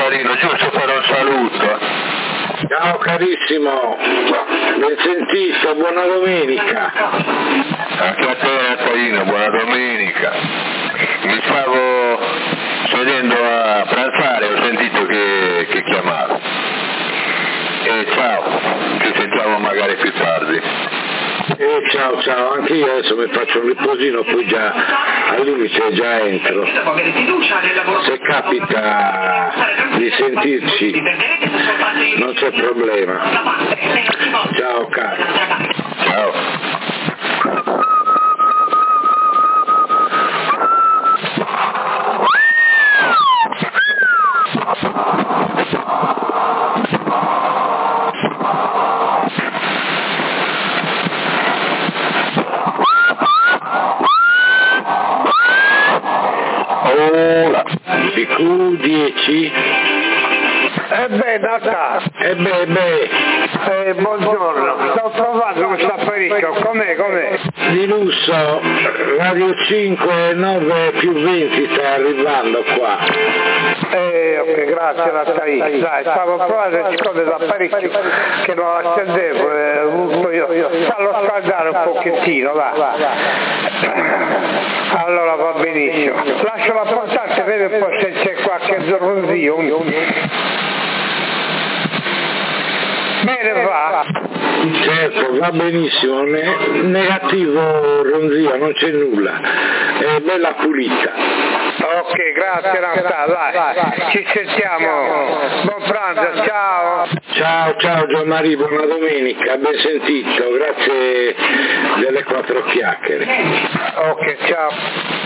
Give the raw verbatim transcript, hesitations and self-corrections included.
carino, giusto per un saluto. Ciao carissimo, ben sentito, buona domenica. Anche a te Natalino, buona domenica. Mi stavo sedendo a pranzare, ho sentito che, che chiamavi. E ciao, ci sentiamo magari più tardi. Eh, ciao ciao, anche io adesso mi faccio un riposino, poi già al limite già entro. Se capita di sentirci non c'è problema. Ciao caro. Ciao. P Q dieci. E beh, Natale. E beh, beh. Eh, buongiorno, sto trovando questo apparecchio, com'è, com'è? Di lusso, Radio cinque nove più venti sta arrivando qua. Eh, ok, grazie Natale. Dai, stavo provando, siccome l'apparecchio che non accendevo, eh, avuto io. Fallo scaldare un pochettino, va. Allora va benissimo. Lascio la portata, vede un po' se c'è qualche ronzio. Bene, va. Certo, va benissimo, ne- negativo ronzio, non c'è nulla, è bella pulita. Ok, grazie Natale, vai, ci sentiamo, buon pranzo, ciao. Ciao, ciao Gianmaria, buona domenica, ben sentito, grazie delle quattro chiacchiere. Ok, ciao.